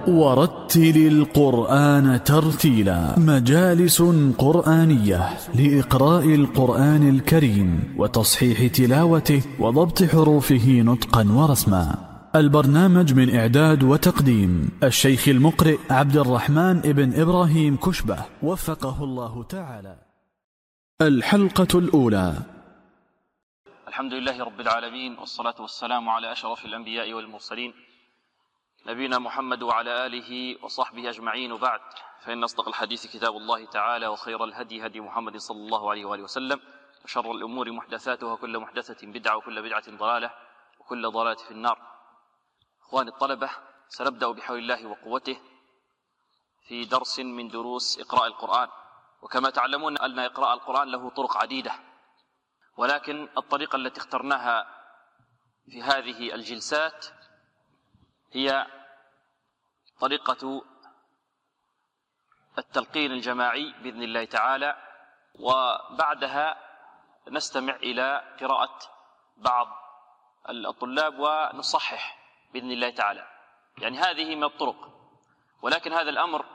ورتل القرآن ترتيلا. مجالس قرآنية لإقراء القرآن الكريم وتصحيح تلاوته وضبط حروفه نطقا ورسما. البرنامج من إعداد وتقديم الشيخ المقرئ عبد الرحمن ابن إبراهيم كشبة وفقه الله تعالى. الحلقة الأولى. الحمد لله رب العالمين، والصلاة والسلام على أشرف الأنبياء والمرسلين نبينا محمد وعلى آله وصحبه أجمعين، وبعد، فإن أصدق الحديث كتاب الله تعالى، وخير الهدي هدي محمد صلى الله عليه وآله وسلم، وشر الأمور محدثاتها، وكل محدثة بدعة، وكل بدعة ضلالة، وكل ضلالة في النار. إخواني الطلبة، سنبدأ بحول الله وقوته في درس من دروس إقراء القرآن. وكما تعلمون أن إقراء القرآن له طرق عديدة، ولكن الطريقة التي اخترناها في هذه الجلسات هي طريقة التلقين الجماعي بإذن الله تعالى، وبعدها نستمع إلى قراءة بعض الطلاب ونصحح بإذن الله تعالى. يعني هذه من الطرق، ولكن هذا الأمر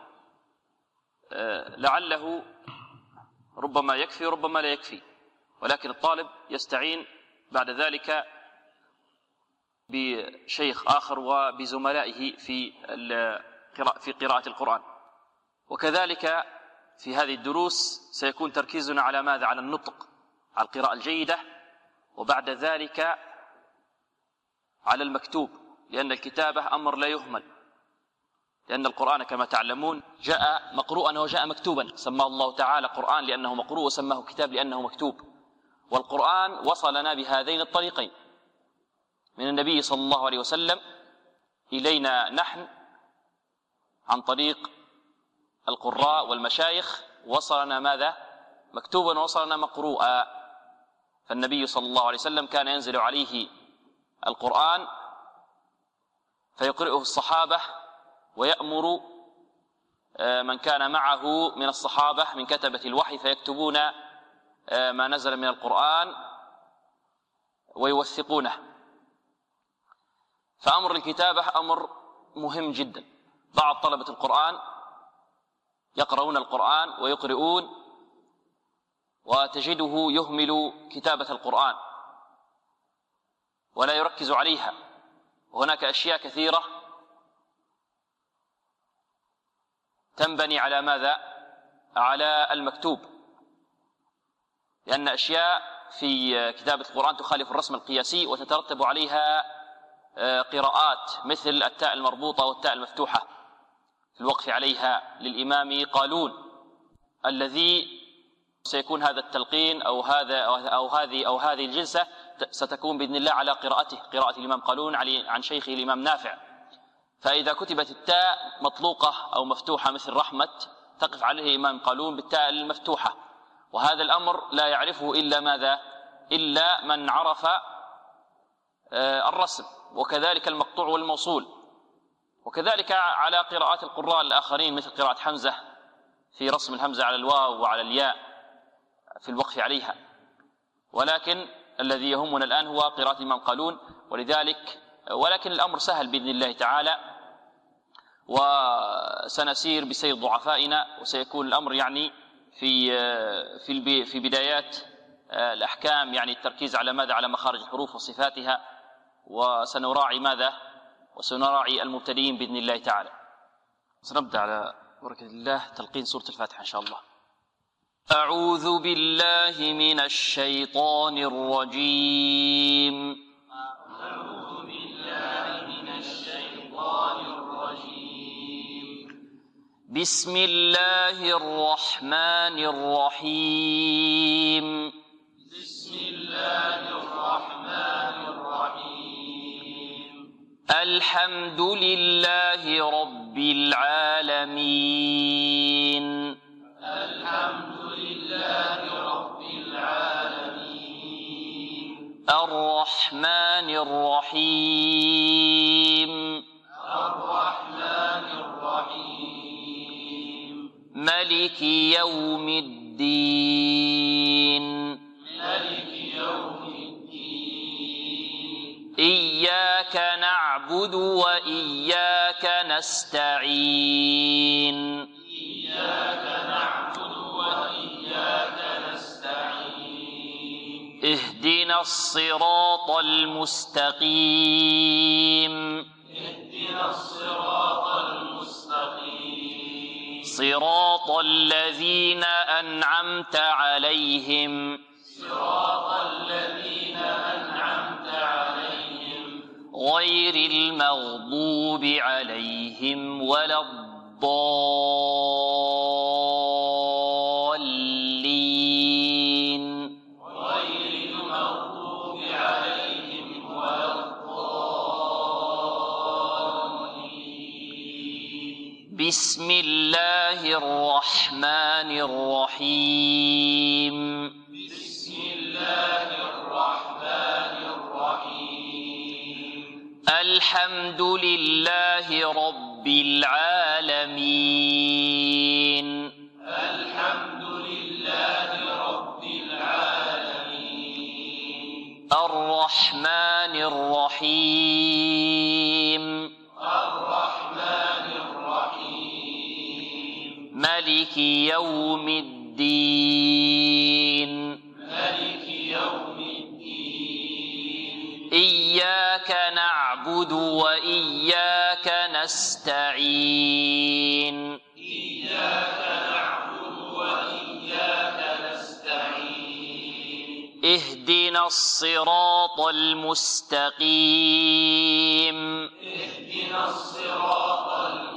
لعله ربما يكفي وربما لا يكفي، ولكن الطالب يستعين بعد ذلك بشيخ آخر وبزملائه في قراءة القرآن. وكذلك في هذه الدروس سيكون تركيزنا على ماذا؟ على النطق، على القراءة الجيدة، وبعد ذلك على المكتوب، لأن الكتابة أمر لا يهمل، لأن القرآن كما تعلمون جاء مقروءا وجاء مكتوبا. سماه الله تعالى قرآن لأنه مقروء، وسماه كتاب لأنه مكتوب. والقرآن وصلنا بهذين الطريقين، من النبي صلى الله عليه وسلم إلينا نحن عن طريق القراء والمشايخ، وصلنا ماذا؟ مكتوبا، وصلنا مقروءا. فالنبي صلى الله عليه وسلم كان ينزل عليه القرآن فيقرئه الصحابة، ويأمر من كان معه من الصحابة من كتبة الوحي فيكتبون ما نزل من القرآن ويوثقونه. فأمر الكتابة أمر مهم جدا. بعض طلبة القرآن يقرؤون القرآن ويقرؤون، وتجده يهمل كتابة القرآن ولا يركز عليها. وهناك أشياء كثيرة تنبني على ماذا؟ على المكتوب، لأن أشياء في كتابة القرآن تخالف الرسم القياسي وتترتب عليها قراءات، مثل التاء المربوطة والتاء المفتوحة في الوقف عليها للإمام قالون، الذي سيكون هذا التلقين أو هذه الجلسة ستكون بإذن الله على قراءة الإمام قالون عن شيخه الإمام نافع. فإذا كتبت التاء مطلوقة أو مفتوحة مثل رحمة، تقف عليه الإمام قالون بالتاء المفتوحة، وهذا الأمر لا يعرفه إلا ماذا؟ إلا من عرف الرسم. وكذلك المقطوع والموصول، وكذلك على قراءات القراء الآخرين مثل قراءة حمزة في رسم الهمزة على الواو وعلى الياء في الوقف عليها. ولكن الذي يهمنا الآن هو قراءة الإمام قالون، ولكن الأمر سهل بإذن الله تعالى، وسنسير بسير ضعفائنا، وسيكون الأمر يعني في بدايات الأحكام، يعني التركيز على ماذا؟ على مخارج الحروف وصفاتها، وسنراعي ماذا؟ وسنراعي المبتدئين بإذن الله تعالى. سنبدأ على بركة الله تلقين سورة الفاتحة إن شاء الله. أعوذ بالله من الشيطان الرجيم. أعوذ بالله من الشيطان الرجيم. بسم الله الرحمن الرحيم. بسم الله الرحمن الرحيم. الحمد لله رب العالمين. الحمد لله رب العالمين. الرحمن الرحيم. الرحمن الرحيم. ملك يوم الدين. ملك يوم الدين. إياك إياك نعبد وإياك نستعين إياك نعبد وإياك نستعين اهدنا الصراط المستقيم اهدنا الصراط المستقيم صراط الذين أنعمت عليهم صراط الذين أنعمت عليهم غير المغضوب عليهم ولا الضالين غير المغضوب عليهم ولا الضالين بسم الله الرحمن الرحيم بسم الله الرحمن الرحيم الحمد لله رب العالمين الحمد لله رب العالمين الرحمن الرحيم الرحمن الرحيم ملك يوم الدين مالك يوم الدين إياك نعبد وإياك نستعين إياك نعبد وإياك نستعين اهدنا الصراط المستقيم اهدنا الصراط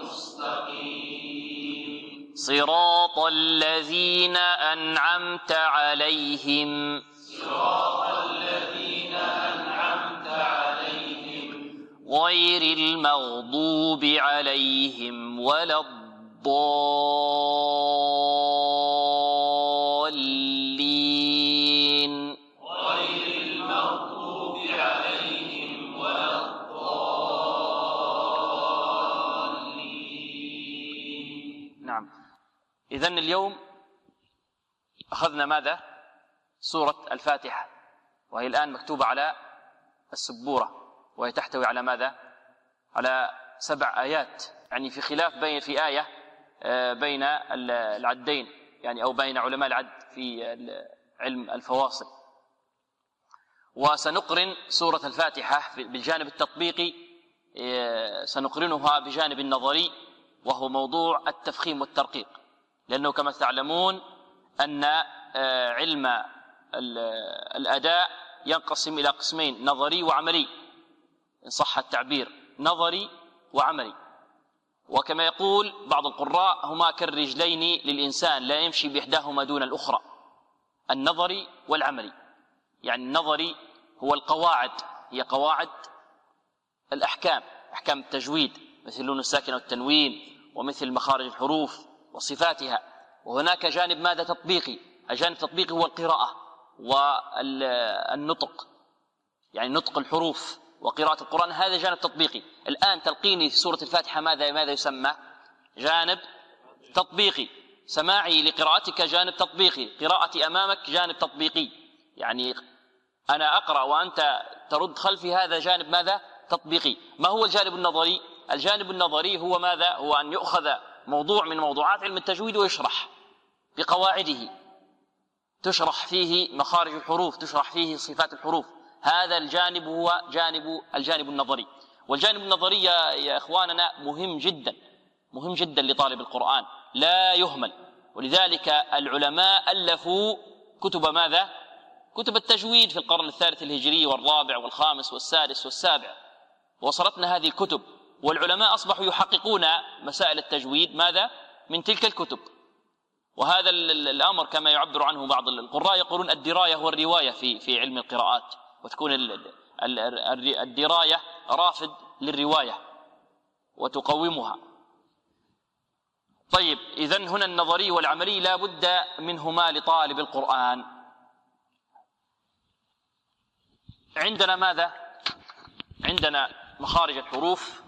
المستقيم صراط الذين أنعمت عليهم صراط الذين أنعمت عليهم غير المغضوب عليهم ولا الضالين غير المغضوب عليهم ولا الضالين نعم. إذن اليوم أخذنا ماذا؟ سورة الفاتحة، وهي الآن مكتوبة على السبورة، وهي تحتوي على ماذا؟ على 7 آيات، يعني في خلاف في آية بين العدين، يعني أو بين علماء العد في علم الفواصل. وسنقرن سورة الفاتحة بالجانب التطبيقي، سنقرنها بجانب النظري، وهو موضوع التفخيم والترقيق، لأنه كما تعلمون أن علم الأداء ينقسم إلى قسمين: نظري وعملي، إن صح التعبير، نظري وعملي. وكما يقول بعض القراء: هما كالرجلين للإنسان لا يمشي بإحداهما دون الأخرى، النظري والعملي. يعني النظري هو القواعد، هي قواعد الأحكام، أحكام التجويد، مثل النون الساكنة والتنوين، ومثل مخارج الحروف وصفاتها. وهناك جانب ماذا؟ تطبيقي. الجانب التطبيقي هو القراءة والنطق، يعني نطق الحروف وقراءة القرآن، هذا جانب تطبيقي. الآن تلقيني في سورة الفاتحة ماذا يسمى؟ جانب تطبيقي. سماعي لقراءتك جانب تطبيقي، قراءتي أمامك جانب تطبيقي، يعني أنا أقرأ وأنت ترد خلفي، هذا جانب ماذا؟ تطبيقي. ما هو الجانب النظري؟ الجانب النظري هو ماذا؟ هو أن يؤخذ موضوع من موضوعات علم التجويد ويشرح بقواعده، تشرح فيه مخارج الحروف، تشرح فيه صفات الحروف. هذا الجانب هو الجانب النظري. والجانب النظري يا إخواننا مهم جدا، مهم جدا لطالب القرآن، لا يهمل. ولذلك العلماء ألفوا كتب ماذا؟ كتب التجويد في القرن الثالث الهجري والرابع والخامس والسادس والسابع، وصلتنا هذه الكتب، والعلماء أصبحوا يحققون مسائل التجويد ماذا؟ من تلك الكتب. وهذا الأمر كما يعبر عنه بعض القراء، يقولون الدراية والرواية في علم القراءات، وتكون الدراية رافد للرواية وتقومها. طيب، إذن هنا النظري والعملي لا بد منهما لطالب القرآن. عندنا ماذا؟ عندنا مخارج الحروف،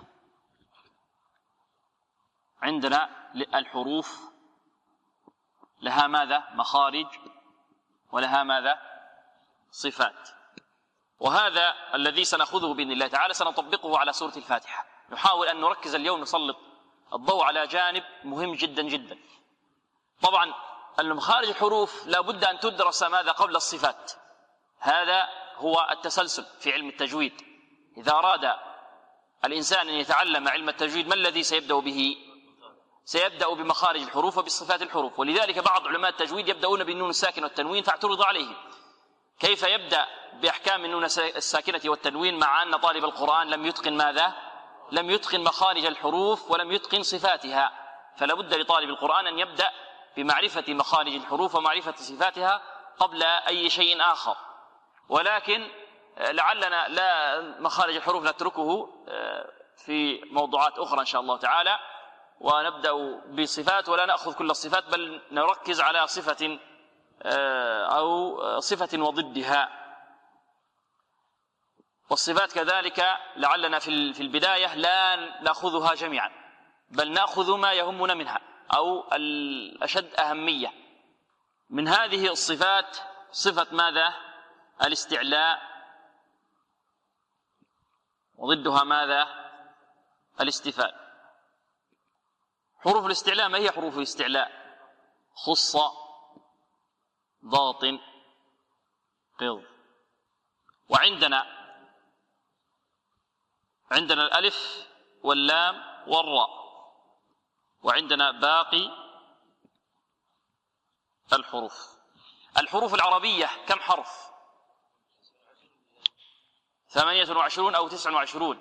عندنا الحروف لها ماذا؟ مخارج، ولها ماذا؟ صفات. وهذا الذي سنأخذه بإذن الله تعالى سنطبقه على سورة الفاتحة. نحاول أن نركز اليوم، نسلط الضوء على جانب مهم جدا جدا. طبعا مخارج الحروف لا بد أن تدرس ماذا قبل الصفات، هذا هو التسلسل في علم التجويد. إذا أراد الإنسان أن يتعلم علم التجويد ما الذي سيبدأ به؟ سيبدأ بمخارج الحروف وبصفات الحروف. ولذلك بعض علماء التجويد يبدأون بالنون الساكن والتنوين، فاعترض عليهم كيف يبدأ بأحكام النون الساكنة والتنوين مع أن طالب القرآن لم يتقن ماذا؟ لم يتقن مخارج الحروف ولم يتقن صفاتها. فلا بد لطالب القرآن أن يبدأ بمعرفة مخارج الحروف ومعرفة صفاتها قبل أي شيء آخر. ولكن لعلنا لا مخارج الحروف نتركه في موضوعات أخرى إن شاء الله تعالى، ونبدأ بصفات ولا نأخذ كل الصفات، بل نركز على صفة أو صفة وضدها. والصفات كذلك لعلنا في البداية لا نأخذها جميعا، بل نأخذ ما يهمنا منها أو الأشد أهمية. من هذه الصفات صفة ماذا؟ الاستعلاء، وضدها ماذا؟ الاستفال. حروف الاستعلاء ما هي حروف الاستعلاء؟ خص، ضاط، قض. وعندنا الألف واللام والراء، وعندنا باقي الحروف العربية كم حرف؟ 28 أو 29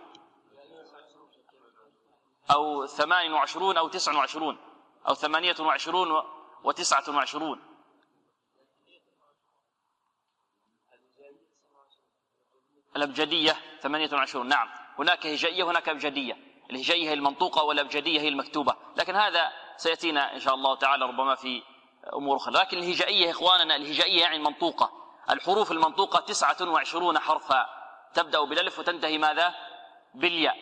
أو 28 أو 29 أو 28 و29. الأبجدية 28. نعم، هناك هجائية وهناك أبجدية. الهجائية هي المنطوقة والأبجدية هي المكتوبة، لكن هذا سيأتينا إن شاء الله تعالى ربما في أمور أخرى. لكن الهجائية يا إخواننا، الهجائية يعني المنطوقة. الحروف المنطوقة 29 حرفا، تبدأ بالألف وتنتهي ماذا؟ بالياء.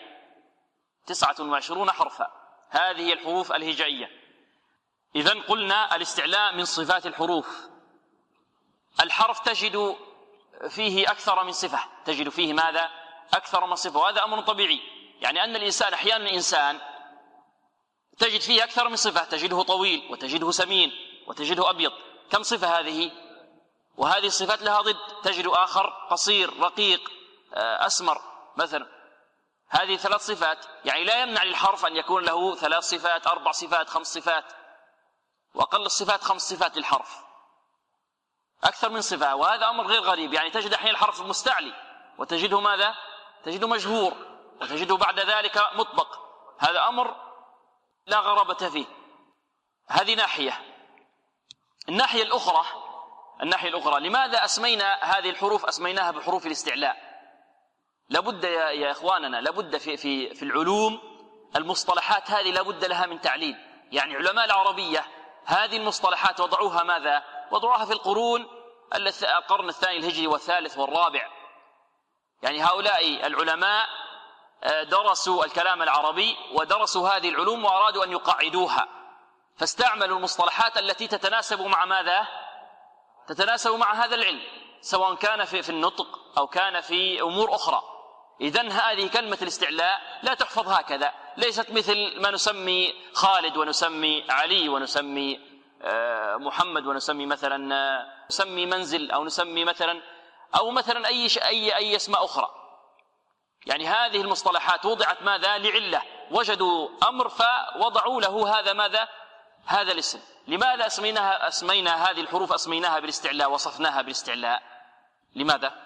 29 حرفا، هذه هي الحروف الهجائية. إذن قلنا الاستعلاء من صفات الحروف. الحرف تجد فيه أكثر من صفة، تجد فيه ماذا؟ أكثر من صفة، وهذا أمر طبيعي. يعني أن الإنسان أحيانا الإنسان تجد فيه أكثر من صفة، تجده طويل وتجده سمين وتجده أبيض. كم صفة هذه؟ وهذه الصفات لها ضد، تجد آخر قصير رقيق أسمر مثلا. هذه 3 صفات، يعني لا يمنع للحرف أن يكون له 3 صفات 4 صفات 5 صفات، وأقل الصفات 5 صفات للحرف، أكثر من صفة. وهذا أمر غير غريب. يعني تجد أحيانا الحرف مستعلي وتجده ماذا؟ تجده مجهور، وتجده بعد ذلك مطبق. هذا أمر لا غرابة فيه. هذه ناحية. الناحية الأخرى لماذا أسمينا هذه الحروف أسميناها بحروف الاستعلاء؟ لابد يا إخواننا، لابد في العلوم المصطلحات هذه لابد لها من تعليل. يعني علماء العربية هذه المصطلحات وضعوها ماذا؟ وضعوها في القرن الثاني الهجري والثالث والرابع. يعني هؤلاء العلماء درسوا الكلام العربي ودرسوا هذه العلوم وأرادوا أن يقاعدوها، فاستعملوا المصطلحات التي تتناسب مع ماذا؟ تتناسب مع هذا العلم، سواء كان في النطق أو كان في أمور أخرى. إذن هذه كلمة الاستعلاء لا تحفظ هكذا، ليست مثل ما نسمي خالد ونسمي علي ونسمي محمد ونسمي مثلا نسمي منزل أو نسمي مثلا أي اسماء أخرى. يعني هذه المصطلحات وضعت ماذا؟ لعلة، وجدوا أمر فوضعوا له هذا ماذا؟ هذا الاسم. لماذا أسمينا هذه الحروف أسميناها بالاستعلاء، وصفناها بالاستعلاء؟ لماذا؟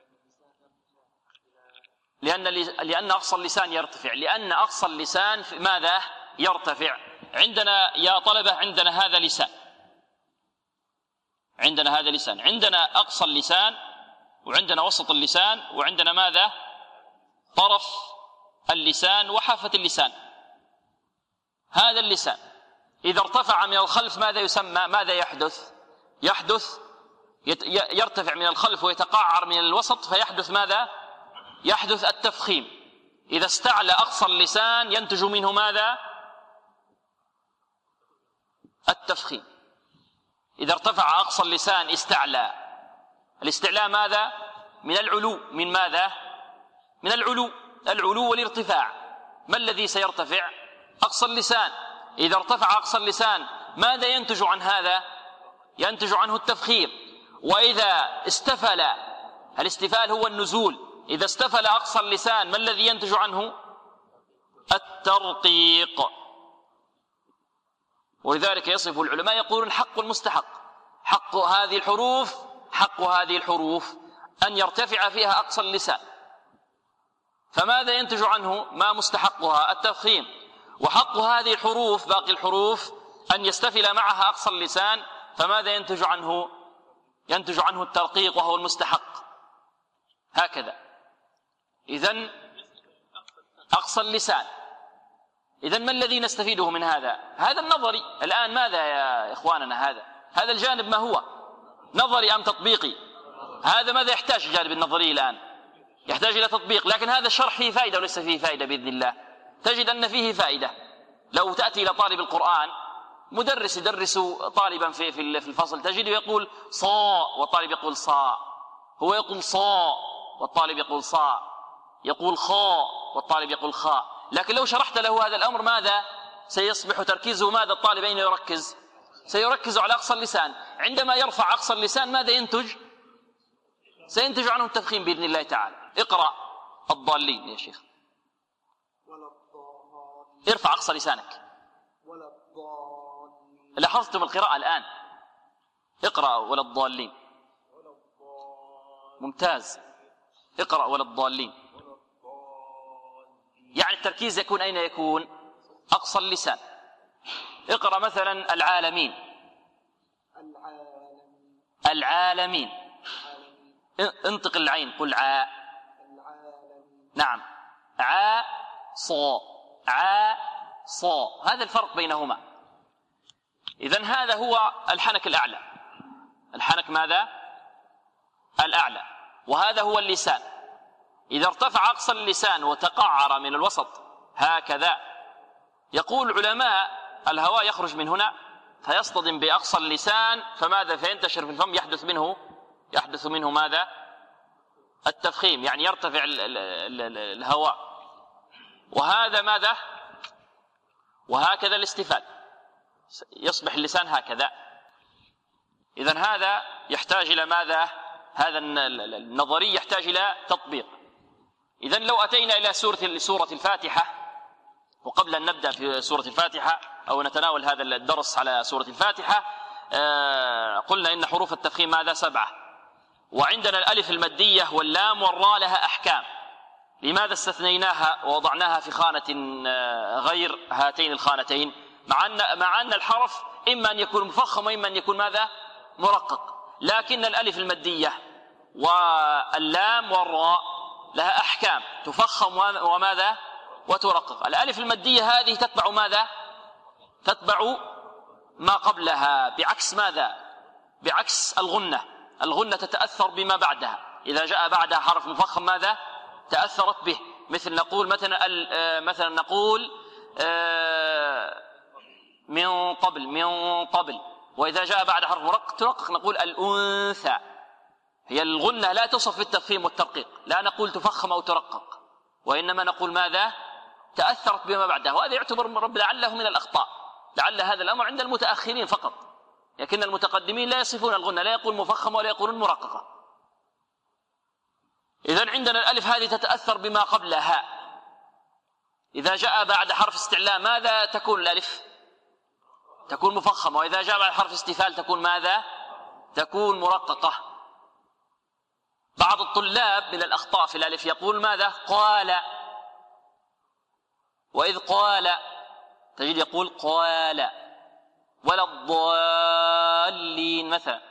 لأن أقصى اللسان يرتفع. لأن أقصى اللسان ماذا؟ يرتفع. عندنا يا طلبة عندنا هذا لسان، عندنا أقصى اللسان، وعندنا وسط اللسان، وعندنا ماذا؟ طرف اللسان وحافة اللسان. هذا اللسان إذا ارتفع من الخلف ماذا يسمى؟ ماذا يحدث؟ يرتفع من الخلف ويتقعر من الوسط، فيحدث ماذا؟ يحدث التفخيم. إذا استعلى أقصى اللسان ينتج منه ماذا؟ التفخيم. إذا ارتفع أقصى اللسان استعلى. الاستعلاء ماذا؟ من العلو. من ماذا؟ من العلو والارتفاع. ما الذي سيرتفع؟ أقصى اللسان. إذا ارتفع أقصى اللسان ماذا ينتج عن هذا؟ ينتج عنه التفخيم. وإذا استفل، الاستفال هو النزول، إذا استفل أقصى اللسان ما الذي ينتج عنه؟ الترقيق. ولذلك يصف العلماء يقولون حق المستحق، حق هذه الحروف أن يرتفع فيها أقصى اللسان. فماذا ينتج عنه؟ ما مستحقها؟ التفخيم. وحق هذه الحروف باقي الحروف أن يستفل معها أقصى اللسان، فماذا ينتج عنه؟ ينتج عنه الترقيق وهو المستحق. هكذا. إذن أقصى اللسان. إذن ما الذي نستفيده من هذا؟ هذا النظري. الآن ماذا يا إخواننا؟ هذا الجانب ما هو؟ نظري أم تطبيقي؟ هذا ماذا يحتاج الجانب النظري الآن؟ يحتاج إلى تطبيق. لكن هذا الشرح فيه فائدة وليس فيه فائدة بإذن الله. تجد أن فيه فائدة. لو تأتي إلى طالب القرآن، مدرس يدرس طالبا في الفصل، تجده يقول صاء والطالب يقول صاء، هو يقول صاء والطالب يقول صاء، يقول خاء والطالب يقول خاء. لكن لو شرحت له هذا الأمر ماذا سيصبح تركيزه؟ ماذا الطالب أين يركز؟ سيركز على أقصى اللسان. عندما يرفع أقصى اللسان ماذا ينتج؟ سينتج عنه التفخيم بإذن الله تعالى. اقرأ الضالين يا شيخ. ارفع أقصى لسانك. لاحظتم القراءة الآن؟ اقرأ ولا الضالين. ممتاز. اقرأ ولا الضالين. يعني التركيز يكون أين يكون؟ أقصى اللسان. اقرأ مثلا العالمين. العالمين. انطق العين، قل عاء. نعم. عاء صاء، عاء صاء، هذا الفرق بينهما. إذن هذا هو الحنك الأعلى. الحنك ماذا؟ الأعلى. وهذا هو اللسان. إذا ارتفع أقصى اللسان وتقعر من الوسط هكذا، يقول العلماء الهواء يخرج من هنا فيصطدم بأقصى اللسان، فماذا؟ فينتشر في الفم، يحدث منه ماذا؟ التفخيم، يعني يرتفع الهواء. وهذا ماذا؟ وهكذا الاستفال، يصبح اللسان هكذا. إذن هذا يحتاج إلى ماذا؟ هذا النظري يحتاج إلى تطبيق. إذن لو أتينا إلى سورة الفاتحة، وقبل أن نبدأ في سورة الفاتحة أو نتناول هذا الدرس على سورة الفاتحة، قلنا إن حروف التفخيم ماذا؟ 7. وعندنا الألف المادية واللام والراء لها أحكام. لماذا استثنيناها ووضعناها في خانة غير هاتين الخانتين؟ مع أن الحرف إما أن يكون مفخم وإما أن يكون ماذا؟ مرقق. لكن الألف المادية واللام والراء لها أحكام، تفخم وماذا؟ وترقق. الألف المادية هذه تتبع ماذا؟ تتبع ما قبلها، بعكس ماذا؟ بعكس الغنة. الغنة تتأثر بما بعدها. إذا جاء بعدها حرف مفخم ماذا؟ تأثرت به. مثل نقول مثلا نقول من قبل، وإذا جاء بعد حرف مرقق ترقق نقول الأنثى. هي الغنة لا توصف بالتفخيم والترقيق، لا نقول تفخم أو ترقق، وإنما نقول ماذا؟ تأثرت بما بعدها. وهذا يعتبر رب لعله من الأخطاء، لعل هذا الأمر عند المتأخرين فقط، لكن المتقدمين لا يصفون الغنة، لا يقول مفخم ولا يقولون مرققة. إذن عندنا الألف هذه تتأثر بما قبلها. إذا جاء بعد حرف استعلاء ماذا تكون الألف؟ تكون مفخمة. وإذا جاء بعد حرف استفال تكون ماذا؟ تكون مرققة. بعض الطلاب من الأخطاء في الألف يقول ماذا؟ قال. وإذ قال تجد يقول قال. ولا الضالين مثلا.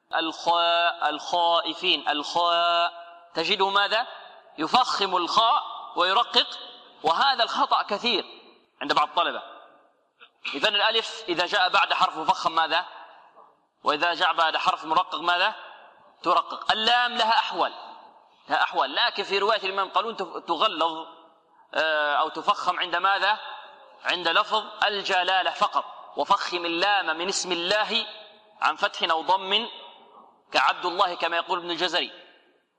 الخائفين، الخاء تجده ماذا؟ يفخم الخاء ويرقق، وهذا الخطأ كثير عند بعض الطلبة. إذن الألف إذا جاء بعد حرف مفخم ماذا؟ وإذا جاء بعد حرف مرقق ماذا؟ ترقق. اللام لها أحوال، لكن في رواية الإمام قالون تغلظ أو تفخم عند ماذا؟ عند لفظ الجلالة فقط. وفخم اللام من اسم الله عن فتح أو ضم كعبد الله، كما يقول ابن الجزري.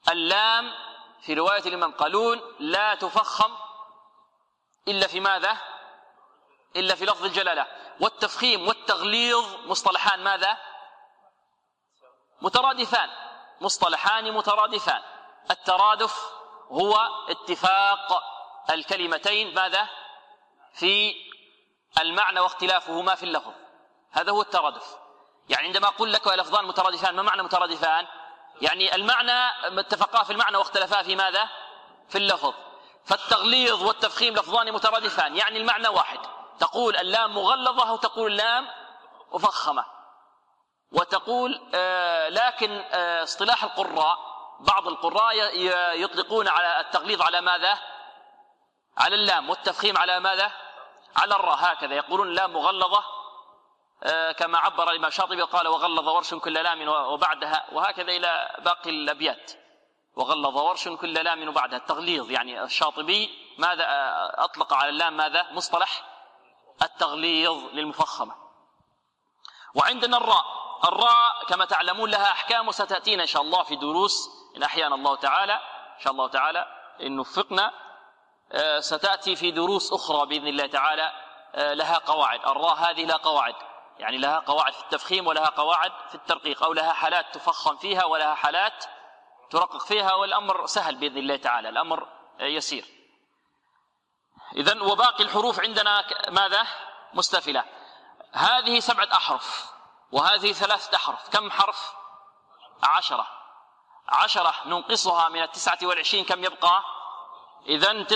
اللام في رواية الإمام قالون لا تفخم إلا في ماذا؟ إلا في لفظ الجلالة. والتفخيم والتغليظ مصطلحان ماذا؟ مترادفان، مصطلحان مترادفان. الترادف هو اتفاق الكلمتين ماذا؟ في المعنى واختلافهما في اللفظ، هذا هو الترادف. يعني عندما أقول لك لفظان مترادفان، ما معنى مترادفان؟ يعني المعنى اتفقا في المعنى واختلفا في ماذا؟ في اللفظ. فالتغليظ والتفخيم لفظان مترادفان، يعني المعنى واحد. تقول اللام مغلظة وتقول اللام مفخمة، وتقول لكن اصطلاح القراء، بعض القراء يطلقون على التغليظ على ماذا؟ على اللام، والتفخيم على ماذا؟ على الراء، هكذا يقولون اللام مغلظة، كما عبر الإمام الشاطبي قال وغلظ ورش كل لام وبعدها، وهكذا إلى باقي الأبيات. وغلظ ورش كل لام وبعدها، التغليظ. يعني الشاطبي ماذا أطلق على اللام؟ ماذا؟ مصطلح التغليظ للمفخمة. وعندنا الراء كما تعلمون لها أحكام، وستأتينا إن شاء الله في دروس إن أحيانا الله تعالى، إن شاء الله تعالى إن وفقنا، ستأتي في دروس أخرى بإذن الله تعالى لها قواعد. الراء هذه لها قواعد، يعني لها قواعد في التفخيم ولها قواعد في الترقيق، أو لها حالات تفخم فيها ولها حالات ترقق فيها، والأمر سهل بإذن الله تعالى، الأمر يسير. إذن وباقي الحروف عندنا ماذا؟ مستفلة. هذه 7 أحرف وهذه 3 أحرف، كم حرف؟ 10. 10 ننقصها من 29 كم يبقى؟ إذن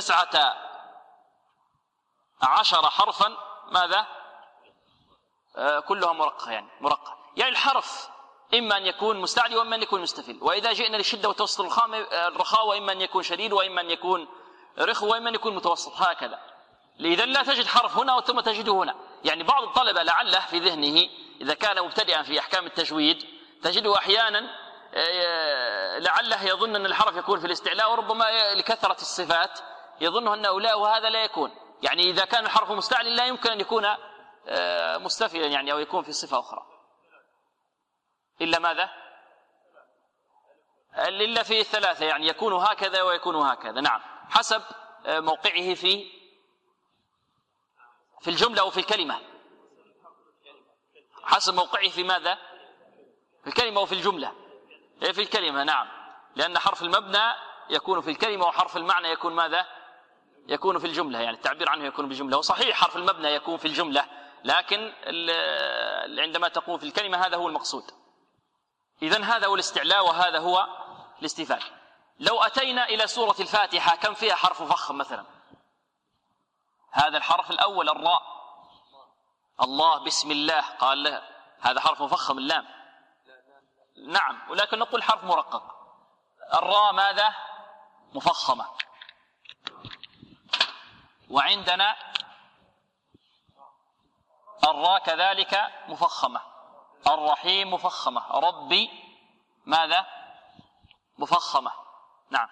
19 حرفا ماذا؟ كلها مرققة، يعني مرققة. يعني الحرف إما أن يكون مستعلي وإما أن يكون مستفل. وإذا جئنا للشدة وتوسط الرخاء، وإما أن يكون شديد وإما أن يكون رخو وإما أن يكون متوسط، هكذا. إذن لا تجد حرف هنا ثم تجده هنا. يعني بعض الطلبة لعله في ذهنه إذا كان مبتدئا في أحكام التجويد تجده أحيانا لعله يظن أن الحرف يكون في الاستعلاء، وربما لكثرة الصفات يظنه أنه لا، وهذا لا يكون. يعني إذا كان الحرف مستعلي لا يمكن أن يكون مستفلا، يعني أو يكون في صفة أخرى، إلا ماذا؟ إلا في 3، يعني يكون هكذا ويكون هكذا. نعم، حسب موقعه في الجملة أو في الكلمة، حسب موقعه في ماذا؟ في الكلمة وفي الجملة. في الكلمة، نعم، لأن حرف المبنى يكون في الكلمة وحرف المعنى يكون ماذا؟ يكون في الجملة، يعني التعبير عنه يكون بالجملة. وصحيح حرف المبنى يكون في الجملة، لكن عندما تقول في الكلمة هذا هو المقصود. إذن هذا هو الاستعلاء وهذا هو الاستفال. لو أتينا إلى سورة الفاتحة كم فيها حرف فخم مثلا؟ هذا الحرف الأول الراء، الله بسم الله قال لها، هذا حرف مفخم اللام، نعم، ولكن نقول حرف مرقق. الراء ماذا؟ مفخمة. وعندنا الراء كذلك مفخمة. الرحيم مفخمة. ربي ماذا؟ مفخمة. نعم.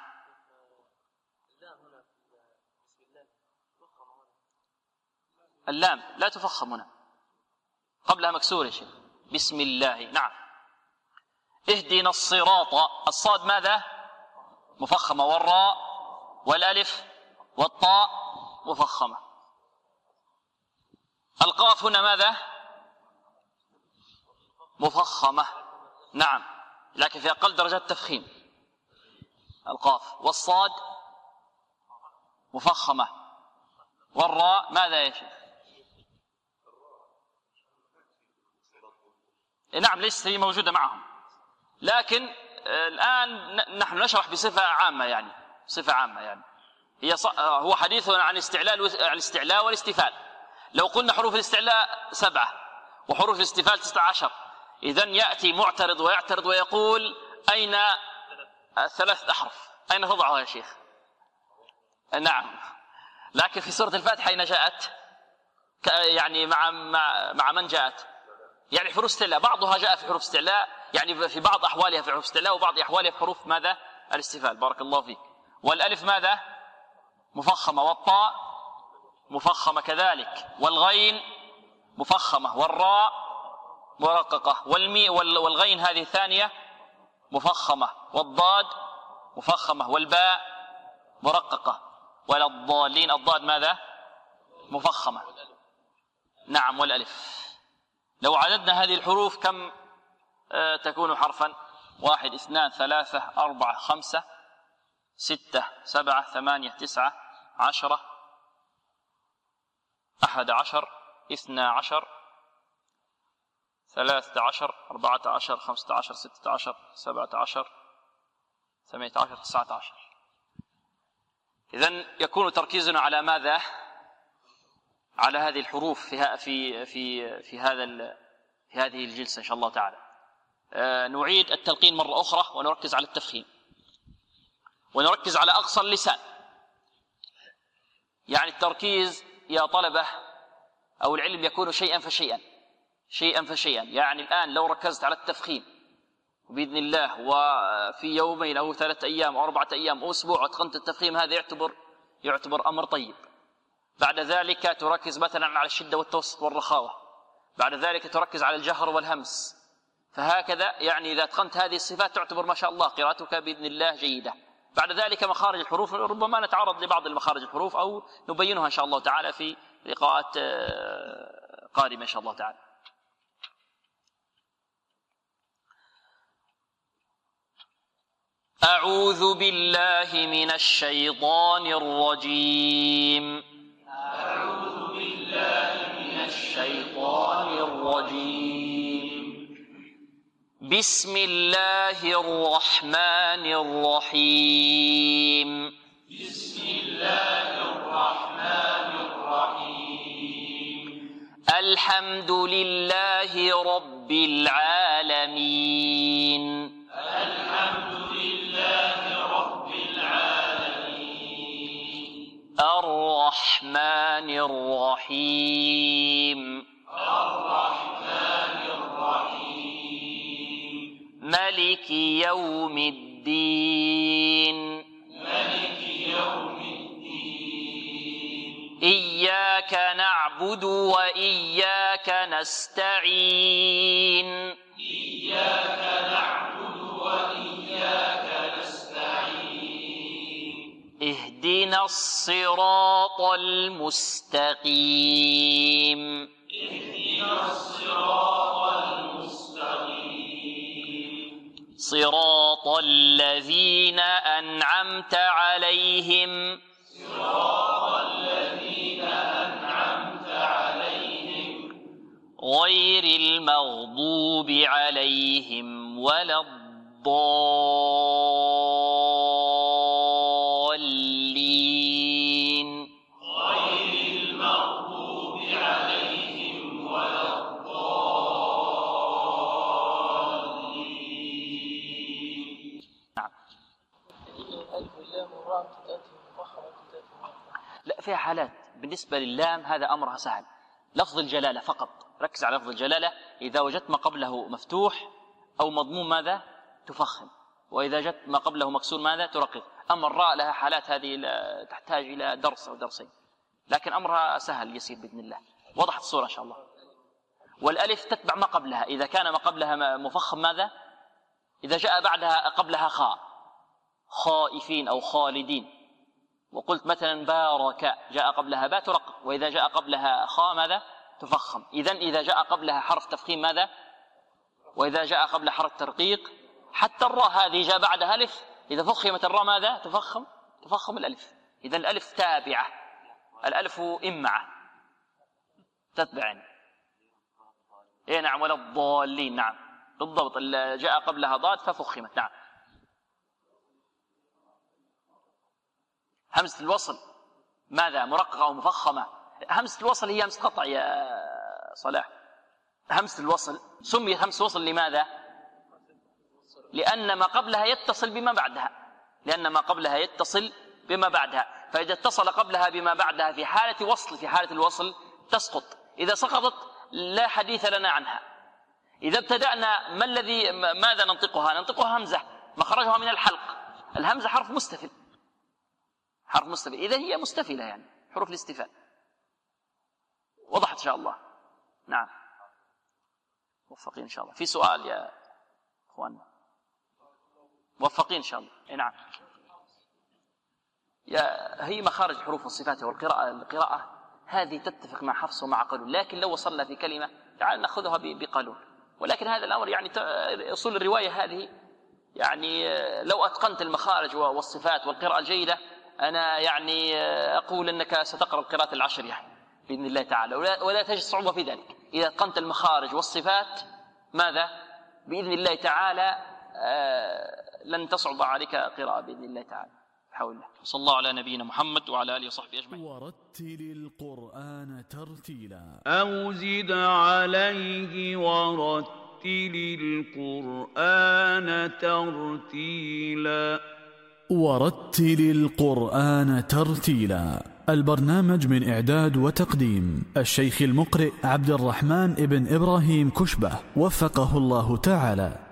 اللام لا تفخم هنا، قبلها مكسور يا شيخ. بسم الله. نعم. اهدنا الصراط، الصاد ماذا؟ مفخمة. والراء والألف والطاء مفخمة. القاف هنا ماذا؟ مفخمة. نعم، لكن في أقل درجات تفخيم القاف. والصاد مفخمة. والراء ماذا يا شيخ؟ نعم، ليست هي موجودة معهم، لكن الآن نحن نشرح بصفة عامة، يعني صفة عامة، يعني هو حديث عن الاستعلاء والاستفال. لو قلنا حروف الاستعلاء 7 وحروف الاستفال 19، إذن يأتي معترض ويعترض ويقول أين 3 أحرف؟ أين تضعها يا شيخ؟ نعم، لكن في سورة الفاتحة أين جاءت؟ يعني مع من جاءت؟ يعني حروف استعلاء، بعضها جاء في حروف استعلاء، يعني في بعض أحوالها في حروف استعلاء وبعض أحوالها في حروف ماذا؟ الاستفال. بارك الله فيك. والألف ماذا؟ مفخمة. والطاء مفخمة كذلك. والغين مفخمة. والراء مرققة. والغين هذه الثانية مفخمة. والضاد مفخمة، والباء مرققة، ولا الضالين الضاد ماذا؟ مفخمة. نعم، والألف. لو عددنا هذه الحروف كم تكون حرفا؟ 1 2 3 4 5 6 7 8 9 10 11 12 13 14 15 16 17 18 19. إذن يكون تركيزنا على ماذا؟ على هذه الحروف في هذه الجلسة إن شاء الله تعالى. نعيد التلقين مرة أخرى ونركز على التفخيم، ونركز على أقصى اللسان. يعني التركيز يا طلبة أو العلم يكون شيئا فشيئا، شيئا فشيئا. يعني الآن لو ركزت على التفخيم بإذن الله، وفي يومين أو 3 أيام أو 4 أيام أو أسبوع أتقنت التفخيم، هذا يعتبر أمر طيب. بعد ذلك تركز مثلا على الشدة والتوسط والرخاوة، بعد ذلك تركز على الجهر والهمس، فهكذا. يعني إذا أتقنت هذه الصفات تعتبر ما شاء الله قراءتك بإذن الله جيدة. بعد ذلك مخارج الحروف، ربما نتعرض لبعض المخارج الحروف أو نبينها إن شاء الله تعالى في لقاءات قادمة إن شاء الله تعالى. أعوذ بالله من الشيطان الرجيم. أعوذ بالله من الشيطان الرجيم. بسم الله الرحمن الرحيم. بسم الله الرحمن الرحيم. الحمد لله رب العالمين. الحمد لله رب العالمين. الرحمن الرحيم. الرحمن الرحيم. ملك يوم الدين. ملك يوم الدين. إياك نعبد وإياك نستعين. إياك نعبد وإياك نستعين. اهدنا الصراط المستقيم. اهدنا الصراط المستقيم. صراط الذين أنعمت عليهم. صراط الذين أنعمت عليهم. غير المغضوب عليهم ولا الضالين. غير المغضوب عليهم ولا الضالين. نعم. الألف واللام والراء تأتي مفخمة تأتي مرققة. لا، فيها حالات. بالنسبة لللام هذا أمرها سهل، لفظ الجلالة فقط، ركز على لفظ الجلالة. إذا وجدت ما قبله مفتوح أو مضموم ماذا؟ تفخم، وإذا جدت ما قبله مكسور ماذا؟ ترقق. أما الراء لها حالات، هذه تحتاج إلى درس أو درسين، لكن أمرها سهل يسير بإذن الله. وضحت الصورة إن شاء الله. والألف تتبع ما قبلها، إذا كان ما قبلها مفخم ماذا؟ إذا جاء بعدها قبلها خاء، خائفين أو خالدين، وقلت مثلا بارك، جاء قبلها باء ترقق، وإذا جاء قبلها خاء ماذا؟ تفخم. إذا جاء قبلها حرف تفخيم ماذا؟ وإذا جاء قبل حرف ترقيق. حتى الراء هذه جاء بعدها ألف، إذا فخمت الراء ماذا؟ تفخم الألف. إذا الألف تابعة، الألف إمعة تتبعني. إيه نعم، ولا الضالين. نعم بالضبط، جاء قبلها ضاد ففخمت. نعم. همزة الوصل ماذا؟ مرققة أو مفخمة؟ همزة الوصل هي همزة قطع يا صلاح. همزة الوصل سميت همزة وصل لماذا؟ لأن ما قبلها يتصل بما بعدها، لأن ما قبلها يتصل بما بعدها. فإذا اتصل قبلها بما بعدها في حالة وصل، في حالة الوصل تسقط. إذا سقطت لا حديث لنا عنها. إذا ابتدأنا ماذا ننطقها؟ ننطقها همزة، مخرجها من الحلق. الهمزة حرف مستفل، حرف مستفل، إذا هي مستفلة، يعني حروف الاستفال. وضحت إن شاء الله؟ نعم، موفقين إن شاء الله. في سؤال يا أخوان؟ موفقين إن شاء الله. نعم. هي مخارج حروف الصفات والقراءة هذه تتفق مع حفص ومع قالون، لكن لو وصلنا في كلمة تعال نأخذها بقالون. ولكن هذا الأمر يعني أصول الرواية هذه يعني لو أتقنت المخارج والصفات والقراءة الجيدة أنا يعني أقول أنك ستقرأ القراءة العشر يعني بإذن الله تعالى، ولا تجد صعوبة في ذلك. إذا أتقنت المخارج والصفات ماذا بإذن الله تعالى لن تصعب عليك قراءة بإذن الله تعالى. حول الله. صلى الله على نبينا محمد وعلى آله وصحبه أجمعين. ورتل القرآن ترتيلا أو زد عليه ورتل القرآن ترتيلا. ورتل القرآن ترتيلا، البرنامج من إعداد وتقديم الشيخ المقرئ عبد الرحمن ابن إبراهيم كشبة، وفقه الله تعالى.